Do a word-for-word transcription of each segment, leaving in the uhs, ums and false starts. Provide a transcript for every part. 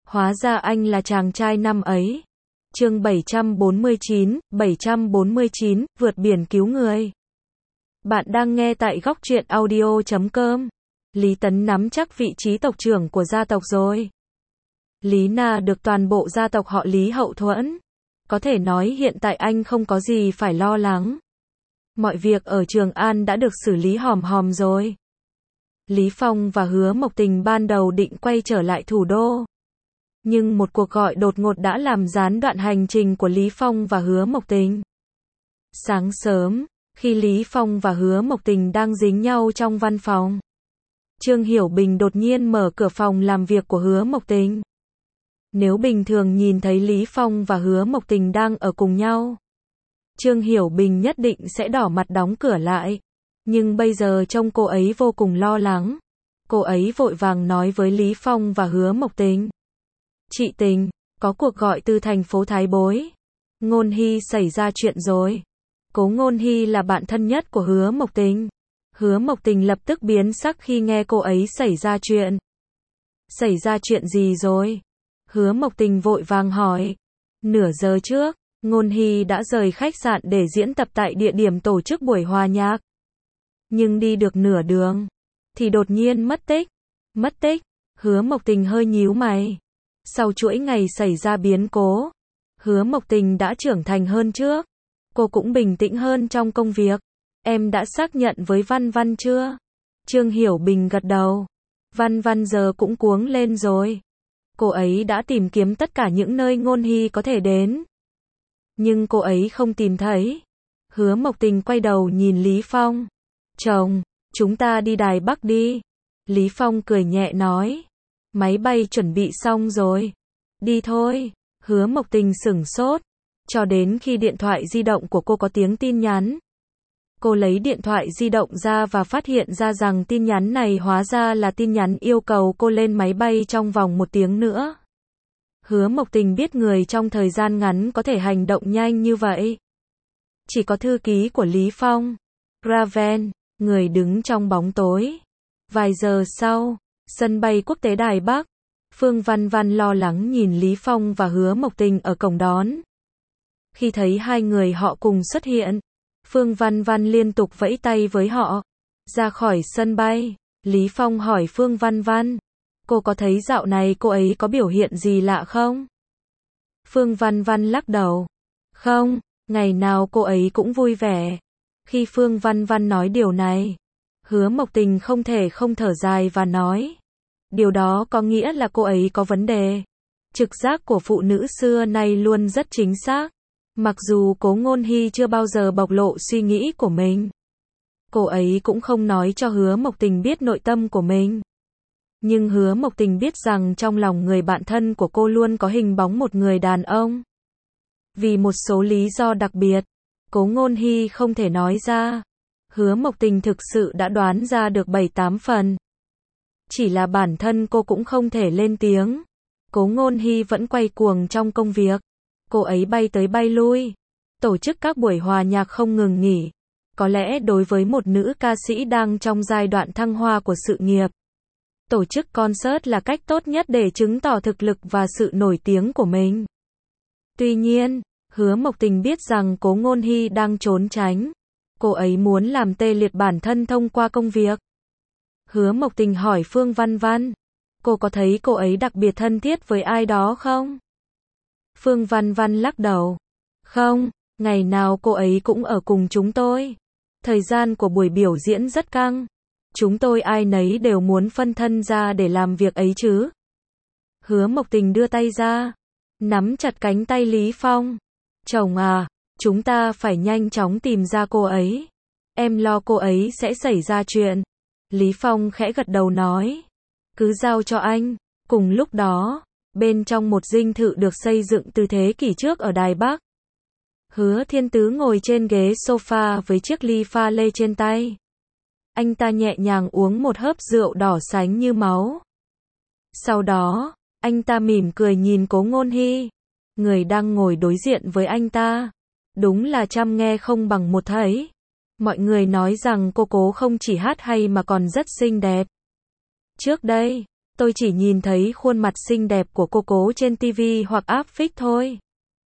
Hóa ra anh là chàng trai năm ấy. Chương bảy trăm bốn mươi chín, bảy trăm bốn mươi chín, vượt biển cứu người. Bạn đang nghe tại góc truyện audio chấm com. Lý Tấn nắm chắc vị trí tộc trưởng của gia tộc rồi. Lý Na được toàn bộ gia tộc họ Lý hậu thuẫn. Có thể nói hiện tại anh không có gì phải lo lắng. Mọi việc ở Trường An đã được xử lý hòm hòm rồi. Lý Phong và Hứa Mộc Tình ban đầu định quay trở lại thủ đô. Nhưng một cuộc gọi đột ngột đã làm gián đoạn hành trình của Lý Phong và Hứa Mộc Tình. Sáng sớm, khi Lý Phong và Hứa Mộc Tình đang dính nhau trong văn phòng, Trương Hiểu Bình đột nhiên mở cửa phòng làm việc của Hứa Mộc Tình. Nếu bình thường nhìn thấy Lý Phong và Hứa Mộc Tình đang ở cùng nhau, Trương Hiểu Bình nhất định sẽ đỏ mặt đóng cửa lại. Nhưng bây giờ trông cô ấy vô cùng lo lắng. Cô ấy vội vàng nói với Lý Phong và Hứa Mộc Tình. Chị Tình, có cuộc gọi từ thành phố Thái Bối. Ngôn Hy xảy ra chuyện rồi. Cố Ngôn Hy là bạn thân nhất của Hứa Mộc Tình. Hứa Mộc Tình lập tức biến sắc khi nghe cô ấy xảy ra chuyện. Xảy ra chuyện gì rồi? Hứa Mộc Tình vội vàng hỏi. Nửa giờ trước, Ngôn Hy đã rời khách sạn để diễn tập tại địa điểm tổ chức buổi hòa nhạc. Nhưng đi được nửa đường, thì đột nhiên mất tích. Mất tích? Hứa Mộc Tình hơi nhíu mày. Sau chuỗi ngày xảy ra biến cố, Hứa Mộc Tình đã trưởng thành hơn trước. Cô cũng bình tĩnh hơn trong công việc. Em đã xác nhận với Văn Văn chưa? Trương Hiểu Bình gật đầu. Văn Văn giờ cũng cuống lên rồi. Cô ấy đã tìm kiếm tất cả những nơi Ngôn Hy có thể đến. Nhưng cô ấy không tìm thấy. Hứa Mộc Tình quay đầu nhìn Lý Phong. Chồng, chúng ta đi Đài Bắc đi. Lý Phong cười nhẹ nói. Máy bay chuẩn bị xong rồi. Đi thôi. Hứa Mộc Tình sửng sốt. Cho đến khi điện thoại di động của cô có tiếng tin nhắn. Cô lấy điện thoại di động ra và phát hiện ra rằng tin nhắn này hóa ra là tin nhắn yêu cầu cô lên máy bay trong vòng một tiếng nữa. Hứa Mộc Tình biết người trong thời gian ngắn có thể hành động nhanh như vậy. Chỉ có thư ký của Lý Phong. Raven, người đứng trong bóng tối. Vài giờ sau, sân bay quốc tế Đài Bắc. Phương Văn Văn lo lắng nhìn Lý Phong và Hứa Mộc Tình ở cổng đón. Khi thấy hai người họ cùng xuất hiện, Phương Văn Văn liên tục vẫy tay với họ. Ra khỏi sân bay, Lý Phong hỏi Phương Văn Văn. Cô có thấy dạo này cô ấy có biểu hiện gì lạ không? Phương Văn Văn lắc đầu. Không, ngày nào cô ấy cũng vui vẻ. Khi Phương Văn Văn nói điều này, Hứa Mộc Tình không thể không thở dài và nói. Điều đó có nghĩa là cô ấy có vấn đề. Trực giác của phụ nữ xưa nay luôn rất chính xác. Mặc dù Cố Ngôn Hy chưa bao giờ bộc lộ suy nghĩ của mình, cô ấy cũng không nói cho Hứa Mộc Tình biết nội tâm của mình. Nhưng Hứa Mộc Tình biết rằng trong lòng người bạn thân của cô luôn có hình bóng một người đàn ông. Vì một số lý do đặc biệt, Cố Ngôn Hy không thể nói ra. Hứa Mộc Tình thực sự đã đoán ra được bảy tám phần. Chỉ là bản thân cô cũng không thể lên tiếng. Cố Ngôn Hy vẫn quay cuồng trong công việc. Cô ấy bay tới bay lui, tổ chức các buổi hòa nhạc không ngừng nghỉ. Có lẽ đối với một nữ ca sĩ đang trong giai đoạn thăng hoa của sự nghiệp, tổ chức concert là cách tốt nhất để chứng tỏ thực lực và sự nổi tiếng của mình. Tuy nhiên, Hứa Mộc Tình biết rằng Cố Ngôn Hy đang trốn tránh. Cô ấy muốn làm tê liệt bản thân thông qua công việc. Hứa Mộc Tình hỏi Phương Văn Văn. Cô có thấy cô ấy đặc biệt thân thiết với ai đó không? Phương Văn Văn lắc đầu. Không, ngày nào cô ấy cũng ở cùng chúng tôi. Thời gian của buổi biểu diễn rất căng. Chúng tôi ai nấy đều muốn phân thân ra để làm việc ấy chứ. Hứa Mộc Tình đưa tay ra, nắm chặt cánh tay Lý Phong. Chồng à, chúng ta phải nhanh chóng tìm ra cô ấy. Em lo cô ấy sẽ xảy ra chuyện. Lý Phong khẽ gật đầu nói. Cứ giao cho anh. Cùng lúc đó, bên trong một dinh thự được xây dựng từ thế kỷ trước ở Đài Bắc, Hứa Thiên Tứ ngồi trên ghế sofa với chiếc ly pha lê trên tay. Anh ta nhẹ nhàng uống một hớp rượu đỏ sánh như máu. Sau đó, anh ta mỉm cười nhìn Cố Ngôn Hy, người đang ngồi đối diện với anh ta. Đúng là trăm nghe không bằng một thấy. Mọi người nói rằng cô Cố không chỉ hát hay mà còn rất xinh đẹp. Trước đây, Tôi chỉ nhìn thấy khuôn mặt xinh đẹp của cô Cố trên ti vi hoặc áp phích thôi.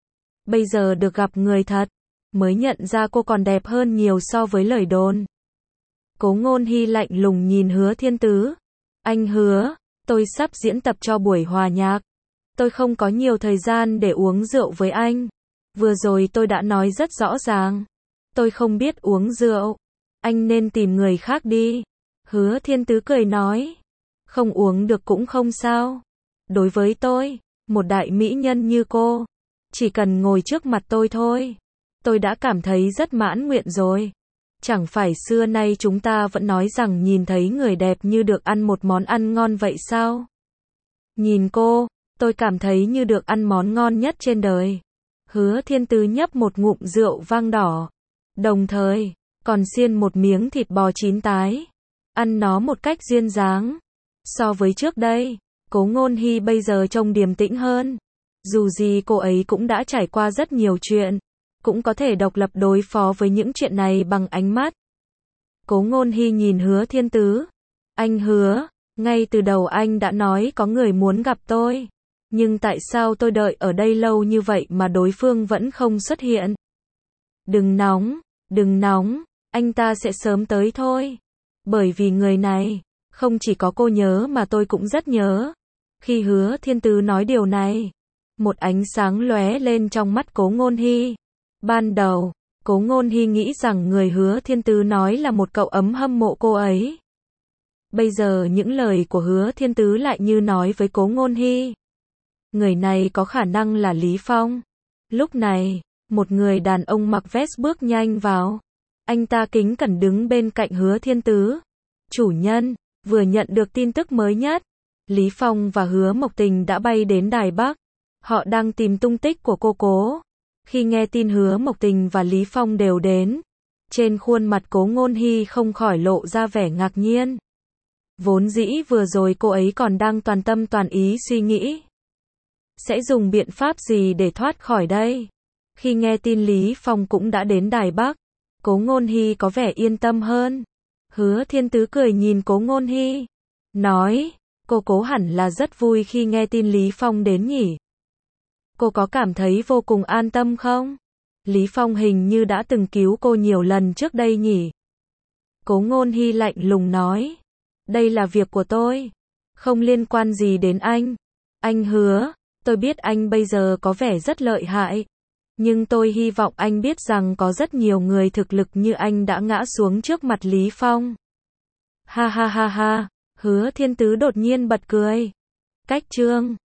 Bây giờ được gặp người thật, mới nhận ra cô còn đẹp hơn nhiều so với lời đồn. Cố Ngôn Hy lạnh lùng nhìn Hứa Thiên Tứ. Anh Hứa, tôi sắp diễn tập cho buổi hòa nhạc. Tôi không có nhiều thời gian để uống rượu với anh. Vừa rồi tôi đã nói rất rõ ràng. Tôi không biết uống rượu. Anh nên tìm người khác đi. Hứa Thiên Tứ cười nói. Không uống được cũng không sao. Đối với tôi, một đại mỹ nhân như cô, chỉ cần ngồi trước mặt tôi thôi, tôi đã cảm thấy rất mãn nguyện rồi. Chẳng phải xưa nay chúng ta vẫn nói rằng nhìn thấy người đẹp như được ăn một món ăn ngon vậy sao? Nhìn cô, tôi cảm thấy như được ăn món ngon nhất trên đời. Hứa Thiên Tứ nhấp một ngụm rượu vang đỏ, đồng thời còn xiên một miếng thịt bò chín tái, ăn nó một cách duyên dáng. So với trước đây, Cố Ngôn Hy bây giờ trông điềm tĩnh hơn. Dù gì cô ấy cũng đã trải qua rất nhiều chuyện, cũng có thể độc lập đối phó với những chuyện này bằng ánh mắt. Cố Ngôn Hy nhìn Hứa Thiên Tứ. Anh Hứa, ngay từ đầu anh đã nói có người muốn gặp tôi. Nhưng tại sao tôi đợi ở đây lâu như vậy mà đối phương vẫn không xuất hiện? Đừng nóng, đừng nóng, anh ta sẽ sớm tới thôi. Bởi vì người này, không chỉ có cô nhớ mà tôi cũng rất nhớ. Khi Hứa Thiên Tứ nói điều này, một ánh sáng lóe lên trong mắt Cố Ngôn Hy. Ban đầu, Cố Ngôn Hy nghĩ rằng người Hứa Thiên Tứ nói là một cậu ấm hâm mộ cô ấy. Bây giờ những lời của Hứa Thiên Tứ lại như nói với Cố Ngôn Hy. Người này có khả năng là Lý Phong. Lúc này, một người đàn ông mặc vest bước nhanh vào. Anh ta kính cẩn đứng bên cạnh Hứa Thiên Tứ. Chủ nhân, vừa nhận được tin tức mới nhất. Lý Phong và Hứa Mộc Tình đã bay đến Đài Bắc. Họ đang tìm tung tích của cô Cố. Khi nghe tin Hứa Mộc Tình và Lý Phong đều đến, trên khuôn mặt Cố Ngôn Hy không khỏi lộ ra vẻ ngạc nhiên. Vốn dĩ vừa rồi cô ấy còn đang toàn tâm toàn ý suy nghĩ sẽ dùng biện pháp gì để thoát khỏi đây. Khi nghe tin Lý Phong cũng đã đến Đài Bắc, Cố Ngôn Hy có vẻ yên tâm hơn. Hứa Thiên Tứ cười nhìn Cố Ngôn Hy, nói, cô Cố hẳn là rất vui khi nghe tin Lý Phong đến nhỉ. Cô có cảm thấy vô cùng an tâm không? Lý Phong hình như đã từng cứu cô nhiều lần trước đây nhỉ? Cố Ngôn Hy lạnh lùng nói, đây là việc của tôi, không liên quan gì đến anh. Anh Hứa, tôi biết anh bây giờ có vẻ rất lợi hại, nhưng tôi hy vọng anh biết rằng có rất nhiều người thực lực như anh đã ngã xuống trước mặt Lý Phong. Ha ha ha ha, Hứa Thiên Tứ đột nhiên bật cười. Cách chương